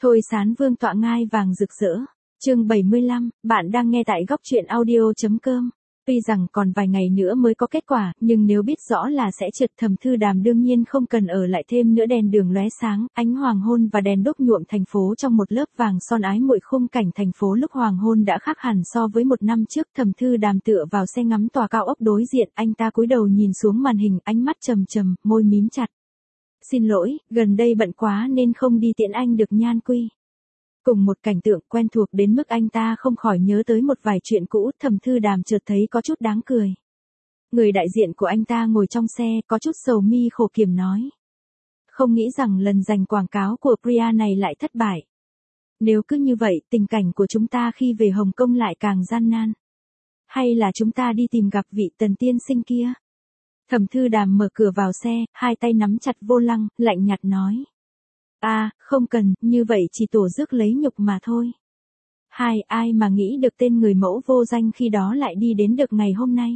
Thôi Sán Vương tọa ngai vàng rực rỡ. Chương 75, bạn đang nghe tại góc truyện audio.com. Tuy rằng còn vài ngày nữa mới có kết quả, nhưng nếu biết rõ là sẽ trượt, Thẩm Thư Đàm đương nhiên không cần ở lại thêm nữa. Đèn đường lóe sáng, ánh hoàng hôn và đèn đuốc nhuộm thành phố trong một lớp vàng son ái muội. Khung cảnh thành phố lúc hoàng hôn đã khác hẳn so với một năm trước. Thẩm Thư Đàm tựa vào xe ngắm tòa cao ốc đối diện, anh ta cúi đầu nhìn xuống màn hình, ánh mắt trầm trầm, môi mím chặt. Xin lỗi, gần đây bận quá nên không đi tiễn anh được Nhan Quy. Cùng một cảnh tượng quen thuộc đến mức anh ta không khỏi nhớ tới một vài chuyện cũ. Thẩm Thư Đàm chợt thấy có chút đáng cười. Người đại diện của anh ta ngồi trong xe, có chút sầu mi khổ kiểm nói. Không nghĩ rằng lần giành quảng cáo của Priya này lại thất bại. Nếu cứ như vậy, tình cảnh của chúng ta khi về Hồng Kông lại càng gian nan. Hay là chúng ta đi tìm gặp vị Tần tiên sinh kia? Thẩm Thư Đàm mở cửa vào xe, hai tay nắm chặt vô lăng, lạnh nhạt nói. Không cần, như vậy chỉ tổ rước lấy nhục mà thôi. Ai mà nghĩ được tên người mẫu vô danh khi đó lại đi đến được ngày hôm nay.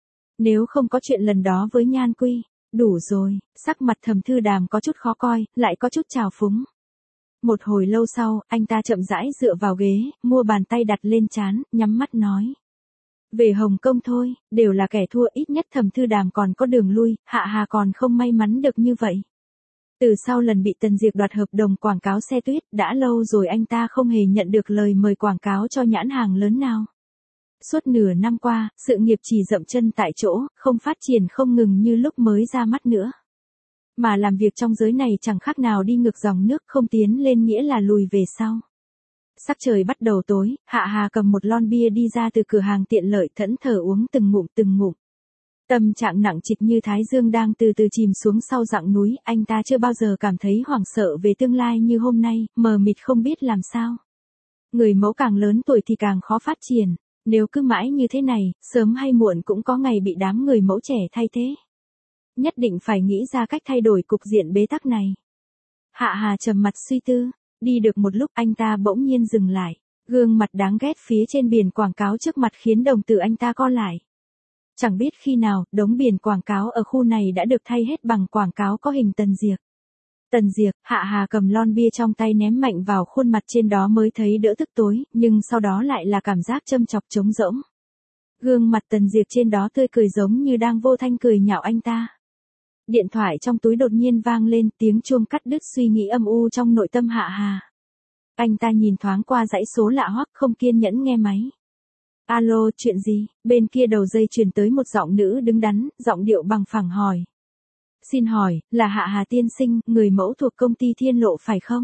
Nếu không có chuyện lần đó với Nhan Quy, đủ rồi. Sắc mặt Thẩm Thư Đàm có chút khó coi, lại có chút trào phúng. Một hồi lâu sau, anh ta chậm rãi dựa vào ghế, mua bàn tay đặt lên trán, nhắm mắt nói. Về Hồng Kông thôi, đều là kẻ thua, ít nhất Thẩm Thư Đàm còn có đường lui, Hạ Hà còn không may mắn được như vậy. Từ sau lần bị Tần Diệp đoạt hợp đồng quảng cáo xe tuyết, đã lâu rồi anh ta không hề nhận được lời mời quảng cáo cho nhãn hàng lớn nào. Suốt nửa năm qua, sự nghiệp chỉ dậm chân tại chỗ, không phát triển không ngừng như lúc mới ra mắt nữa. Mà làm việc trong giới này chẳng khác nào đi ngược dòng nước, không tiến lên nghĩa là lùi về sau. Sắc trời bắt đầu tối, Hạ Hà cầm một lon bia đi ra từ cửa hàng tiện lợi, thẫn thờ uống từng ngụm từng ngụm. Tâm trạng nặng trịch như thái dương đang từ từ chìm xuống sau dặng núi. Anh ta chưa bao giờ cảm thấy hoảng sợ về tương lai như hôm nay, mờ mịt không biết làm sao. Người mẫu càng lớn tuổi thì càng khó phát triển. Nếu cứ mãi như thế này, sớm hay muộn cũng có ngày bị đám người mẫu trẻ thay thế. Nhất định phải nghĩ ra cách thay đổi cục diện bế tắc này. Hạ Hà trầm mặt suy tư. Đi được một lúc anh ta bỗng nhiên dừng lại. Gương mặt đáng ghét phía trên biển quảng cáo trước mặt khiến đồng tử anh ta co lại. Chẳng biết khi nào, đống biển quảng cáo ở khu này đã được thay hết bằng quảng cáo có hình Tần Diệp. Tần Diệp, Hạ Hà cầm lon bia trong tay ném mạnh vào khuôn mặt trên đó mới thấy đỡ tức tối, nhưng sau đó lại là cảm giác châm chọc trống rỗng. Gương mặt Tần Diệp trên đó tươi cười giống như đang vô thanh cười nhạo anh ta. Điện thoại trong túi đột nhiên vang lên, tiếng chuông cắt đứt suy nghĩ âm u trong nội tâm Hạ Hà. Anh ta nhìn thoáng qua dãy số lạ hoắc, không kiên nhẫn nghe máy. Alo, chuyện gì? Bên kia đầu dây truyền tới một giọng nữ đứng đắn, giọng điệu bằng phẳng hỏi. Xin hỏi, là Hạ Hà tiên sinh, người mẫu thuộc công ty Thiên Lộ phải không?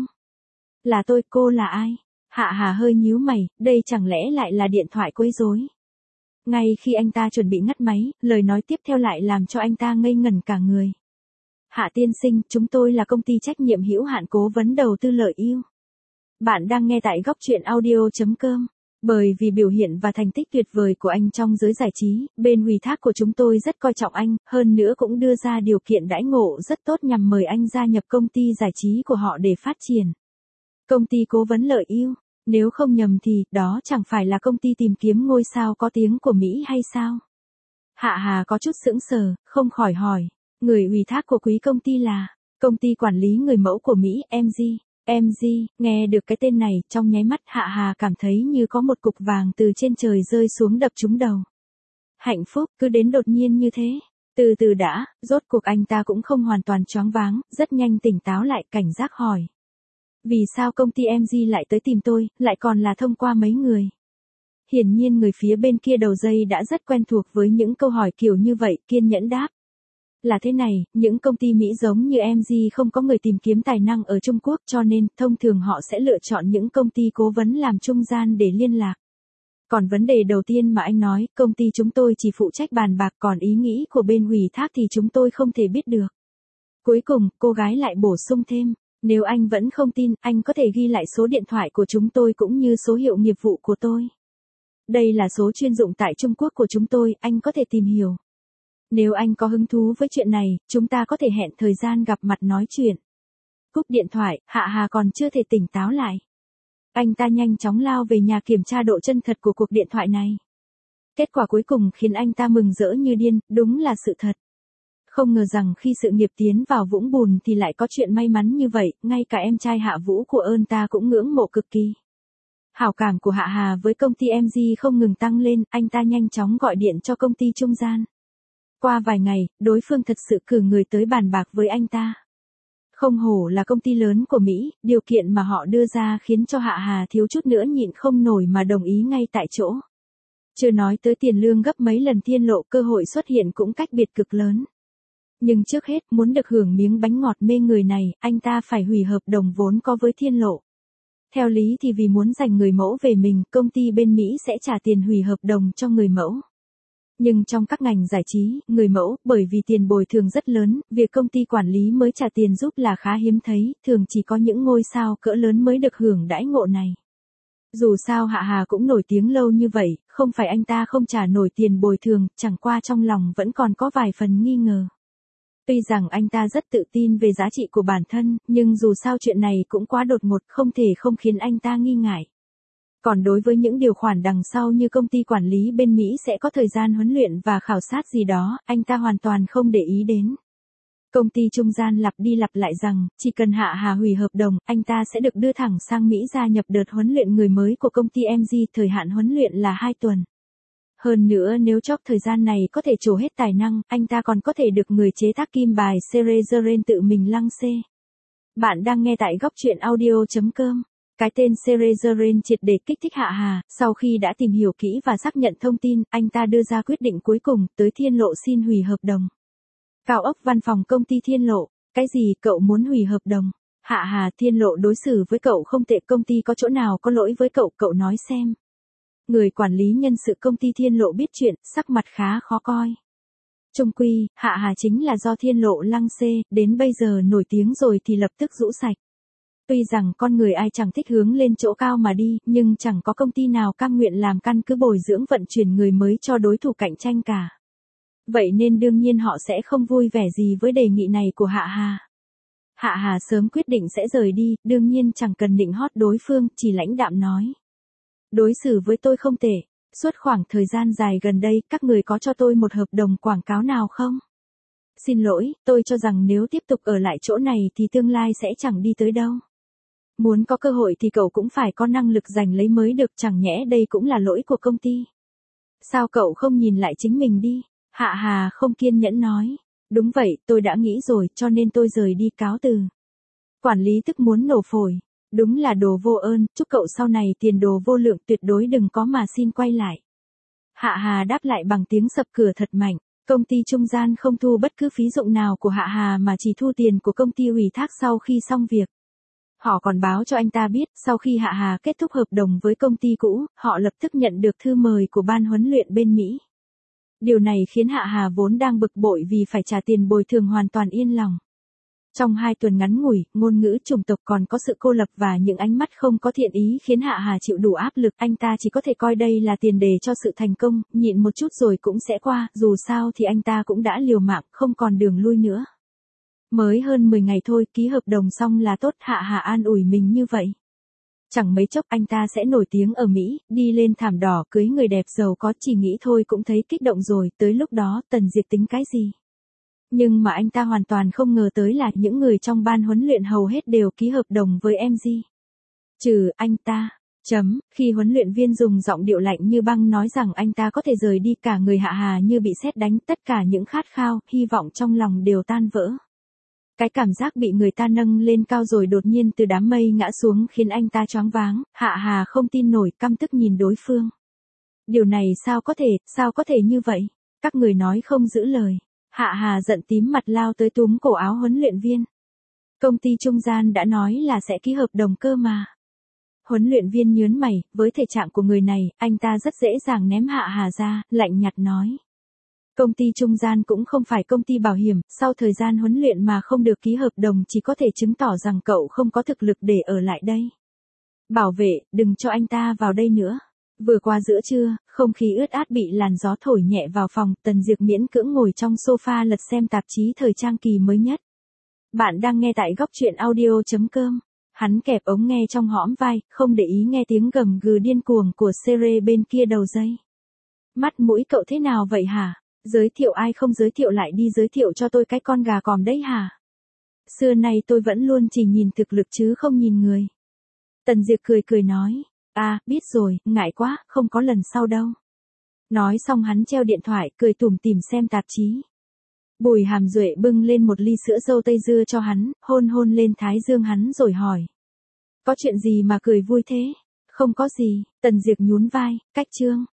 Là tôi, cô là ai? Hạ Hà hơi nhíu mày, đây chẳng lẽ lại là điện thoại quấy rối? Ngay khi anh ta chuẩn bị ngắt máy, lời nói tiếp theo lại làm cho anh ta ngây ngẩn cả người. Hạ tiên sinh, chúng tôi là công ty trách nhiệm hữu hạn cố vấn đầu tư Lợi Yêu. Bạn đang nghe tại góc truyện audio.com. Bởi vì biểu hiện và thành tích tuyệt vời của anh trong giới giải trí, bên ủy thác của chúng tôi rất coi trọng anh, hơn nữa cũng đưa ra điều kiện đãi ngộ rất tốt nhằm mời anh gia nhập công ty giải trí của họ để phát triển. Công ty cố vấn Lợi Yêu, nếu không nhầm thì, đó chẳng phải là công ty tìm kiếm ngôi sao có tiếng của Mỹ hay sao? Hạ Hà có chút sững sờ, không khỏi hỏi, người ủy thác của quý công ty là, công ty quản lý người mẫu của Mỹ, MG. MG, nghe được cái tên này, trong nháy mắt Hạ Hà cảm thấy như có một cục vàng từ trên trời rơi xuống đập trúng đầu. Hạnh phúc, cứ đến đột nhiên như thế. Từ từ đã, rốt cuộc anh ta cũng không hoàn toàn choáng váng, rất nhanh tỉnh táo lại, cảnh giác hỏi. Vì sao công ty MG lại tới tìm tôi, lại còn là thông qua mấy người? Hiển nhiên người phía bên kia đầu dây đã rất quen thuộc với những câu hỏi kiểu như vậy, kiên nhẫn đáp. Là thế này, những công ty Mỹ giống như MG không có người tìm kiếm tài năng ở Trung Quốc cho nên, thông thường họ sẽ lựa chọn những công ty cố vấn làm trung gian để liên lạc. Còn vấn đề đầu tiên mà anh nói, công ty chúng tôi chỉ phụ trách bàn bạc, còn ý nghĩ của bên ủy thác thì chúng tôi không thể biết được. Cuối cùng, cô gái lại bổ sung thêm, nếu anh vẫn không tin, anh có thể ghi lại số điện thoại của chúng tôi cũng như số hiệu nghiệp vụ của tôi. Đây là số chuyên dụng tại Trung Quốc của chúng tôi, anh có thể tìm hiểu. Nếu anh có hứng thú với chuyện này, chúng ta có thể hẹn thời gian gặp mặt nói chuyện. Cúp điện thoại, Hạ Hà còn chưa thể tỉnh táo lại. Anh ta nhanh chóng lao về nhà kiểm tra độ chân thật của cuộc điện thoại này. Kết quả cuối cùng khiến anh ta mừng rỡ như điên, đúng là sự thật. Không ngờ rằng khi sự nghiệp tiến vào vũng bùn thì lại có chuyện may mắn như vậy, ngay cả em trai Hạ Vũ của ơn ta cũng ngưỡng mộ cực kỳ. Hảo cảm của Hạ Hà với công ty MG không ngừng tăng lên, anh ta nhanh chóng gọi điện cho công ty trung gian. Qua vài ngày, đối phương thật sự cử người tới bàn bạc với anh ta. Không hổ là công ty lớn của Mỹ, điều kiện mà họ đưa ra khiến cho Hạ Hà thiếu chút nữa nhịn không nổi mà đồng ý ngay tại chỗ. Chưa nói tới tiền lương gấp mấy lần Thiên Lộ, cơ hội xuất hiện cũng cách biệt cực lớn. Nhưng trước hết, muốn được hưởng miếng bánh ngọt mê người này, anh ta phải hủy hợp đồng vốn có với Thiên Lộ. Theo lý thì vì muốn giành người mẫu về mình, công ty bên Mỹ sẽ trả tiền hủy hợp đồng cho người mẫu. Nhưng trong các ngành giải trí, người mẫu, bởi vì tiền bồi thường rất lớn, việc công ty quản lý mới trả tiền giúp là khá hiếm thấy, thường chỉ có những ngôi sao cỡ lớn mới được hưởng đãi ngộ này. Dù sao Hạ Hà cũng nổi tiếng lâu như vậy, không phải anh ta không trả nổi tiền bồi thường, chẳng qua trong lòng vẫn còn có vài phần nghi ngờ. Tuy rằng anh ta rất tự tin về giá trị của bản thân, nhưng dù sao chuyện này cũng quá đột ngột, không thể không khiến anh ta nghi ngại. Còn đối với những điều khoản đằng sau như công ty quản lý bên Mỹ sẽ có thời gian huấn luyện và khảo sát gì đó, anh ta hoàn toàn không để ý đến. Công ty trung gian lặp đi lặp lại rằng, chỉ cần Hạ Hà hủy hợp đồng, anh ta sẽ được đưa thẳng sang Mỹ gia nhập đợt huấn luyện người mới của công ty MG, thời hạn huấn luyện là 2 tuần. Hơn nữa nếu chóp thời gian này có thể trổ hết tài năng, anh ta còn có thể được người chế tác kim bài Cerezeren tự mình lăng xê. Bạn đang nghe tại góc truyện audio.com. Cái tên Cerezeren triệt để kích thích Hạ Hà, sau khi đã tìm hiểu kỹ và xác nhận thông tin, anh ta đưa ra quyết định cuối cùng, tới Thiên Lộ xin hủy hợp đồng. Cao ốc văn phòng công ty Thiên Lộ, cái gì cậu muốn hủy hợp đồng? Hạ Hà, Thiên Lộ đối xử với cậu không tệ, công ty có chỗ nào có lỗi với cậu, cậu nói xem. Người quản lý nhân sự công ty Thiên Lộ biết chuyện, sắc mặt khá khó coi. Chung quy, Hạ Hà chính là do Thiên Lộ lăng xê, đến bây giờ nổi tiếng rồi thì lập tức rũ sạch. Tuy rằng con người ai chẳng thích hướng lên chỗ cao mà đi, nhưng chẳng có công ty nào cam nguyện làm căn cứ bồi dưỡng vận chuyển người mới cho đối thủ cạnh tranh cả. Vậy nên đương nhiên họ sẽ không vui vẻ gì với đề nghị này của Hạ Hà. Hạ Hà sớm quyết định sẽ rời đi, đương nhiên chẳng cần nịnh hót đối phương, chỉ lãnh đạm nói. Đối xử với tôi không tệ, suốt khoảng thời gian dài gần đây các người có cho tôi một hợp đồng quảng cáo nào không? Xin lỗi, tôi cho rằng nếu tiếp tục ở lại chỗ này thì tương lai sẽ chẳng đi tới đâu. Muốn có cơ hội thì cậu cũng phải có năng lực giành lấy mới được, chẳng nhẽ đây cũng là lỗi của công ty. Sao cậu không nhìn lại chính mình đi? Hạ Hà không kiên nhẫn nói. Đúng vậy, tôi đã nghĩ rồi, cho nên tôi rời đi cáo từ. Quản lý tức muốn nổ phổi. Đúng là đồ vô ơn, chúc cậu sau này tiền đồ vô lượng, tuyệt đối đừng có mà xin quay lại. Hạ Hà đáp lại bằng tiếng sập cửa thật mạnh. Công ty trung gian không thu bất cứ phí dụng nào của Hạ Hà mà chỉ thu tiền của công ty ủy thác sau khi xong việc. Họ còn báo cho anh ta biết, sau khi Hạ Hà kết thúc hợp đồng với công ty cũ, họ lập tức nhận được thư mời của ban huấn luyện bên Mỹ. Điều này khiến Hạ Hà vốn đang bực bội vì phải trả tiền bồi thường hoàn toàn yên lòng. Trong 2 tuần ngắn ngủi, ngôn ngữ chủng tộc còn có sự cô lập và những ánh mắt không có thiện ý khiến Hạ Hà chịu đủ áp lực, anh ta chỉ có thể coi đây là tiền đề cho sự thành công, nhịn một chút rồi cũng sẽ qua, dù sao thì anh ta cũng đã liều mạng, không còn đường lui nữa. Mới hơn 10 ngày thôi, ký hợp đồng xong là tốt, Hạ Hà an ủi mình như vậy. Chẳng mấy chốc anh ta sẽ nổi tiếng ở Mỹ, đi lên thảm đỏ, cưới người đẹp giàu có, chỉ nghĩ thôi cũng thấy kích động rồi, tới lúc đó Tần Diệp tính cái gì. Nhưng mà anh ta hoàn toàn không ngờ tới là những người trong ban huấn luyện hầu hết đều ký hợp đồng với MG. Trừ anh ta. Khi huấn luyện viên dùng giọng điệu lạnh như băng nói rằng anh ta có thể rời đi, cả người Hạ Hà như bị sét đánh, tất cả những khát khao, hy vọng trong lòng đều tan vỡ. Cái cảm giác bị người ta nâng lên cao rồi đột nhiên từ đám mây ngã xuống khiến anh ta choáng váng, Hạ Hà không tin nổi, căm tức nhìn đối phương. Điều này sao có thể như vậy? Các người nói không giữ lời. Hạ Hà giận tím mặt lao tới túm cổ áo huấn luyện viên. Công ty trung gian đã nói là sẽ ký hợp đồng cơ mà. Huấn luyện viên nhớn mày, với thể trạng của người này, anh ta rất dễ dàng ném Hạ Hà ra, lạnh nhạt nói. Công ty trung gian cũng không phải công ty bảo hiểm, sau thời gian huấn luyện mà không được ký hợp đồng chỉ có thể chứng tỏ rằng cậu không có thực lực để ở lại đây. Bảo vệ, đừng cho anh ta vào đây nữa. Vừa qua giữa trưa, không khí ướt át bị làn gió thổi nhẹ vào phòng, Tần Diệp miễn cưỡng ngồi trong sofa lật xem tạp chí thời trang kỳ mới nhất. Bạn đang nghe tại góc truyện audio.com. Hắn kẹp ống nghe trong hõm vai, không để ý nghe tiếng gầm gừ điên cuồng của Sere bên kia đầu dây. Mắt mũi cậu thế nào vậy hả? Giới thiệu ai không giới thiệu lại đi giới thiệu cho tôi cái con gà còm đấy hả? Xưa nay tôi vẫn luôn chỉ nhìn thực lực chứ không nhìn người. Tần Diệp cười cười nói. À, biết rồi, ngại quá, không có lần sau đâu. Nói xong hắn treo điện thoại, cười tủm tỉm xem tạp chí. Bùi Hàm Duệ bưng lên một ly sữa dâu tây dưa cho hắn, hôn hôn lên thái dương hắn rồi hỏi. Có chuyện gì mà cười vui thế? Không có gì, Tần Diệp nhún vai, cách chương.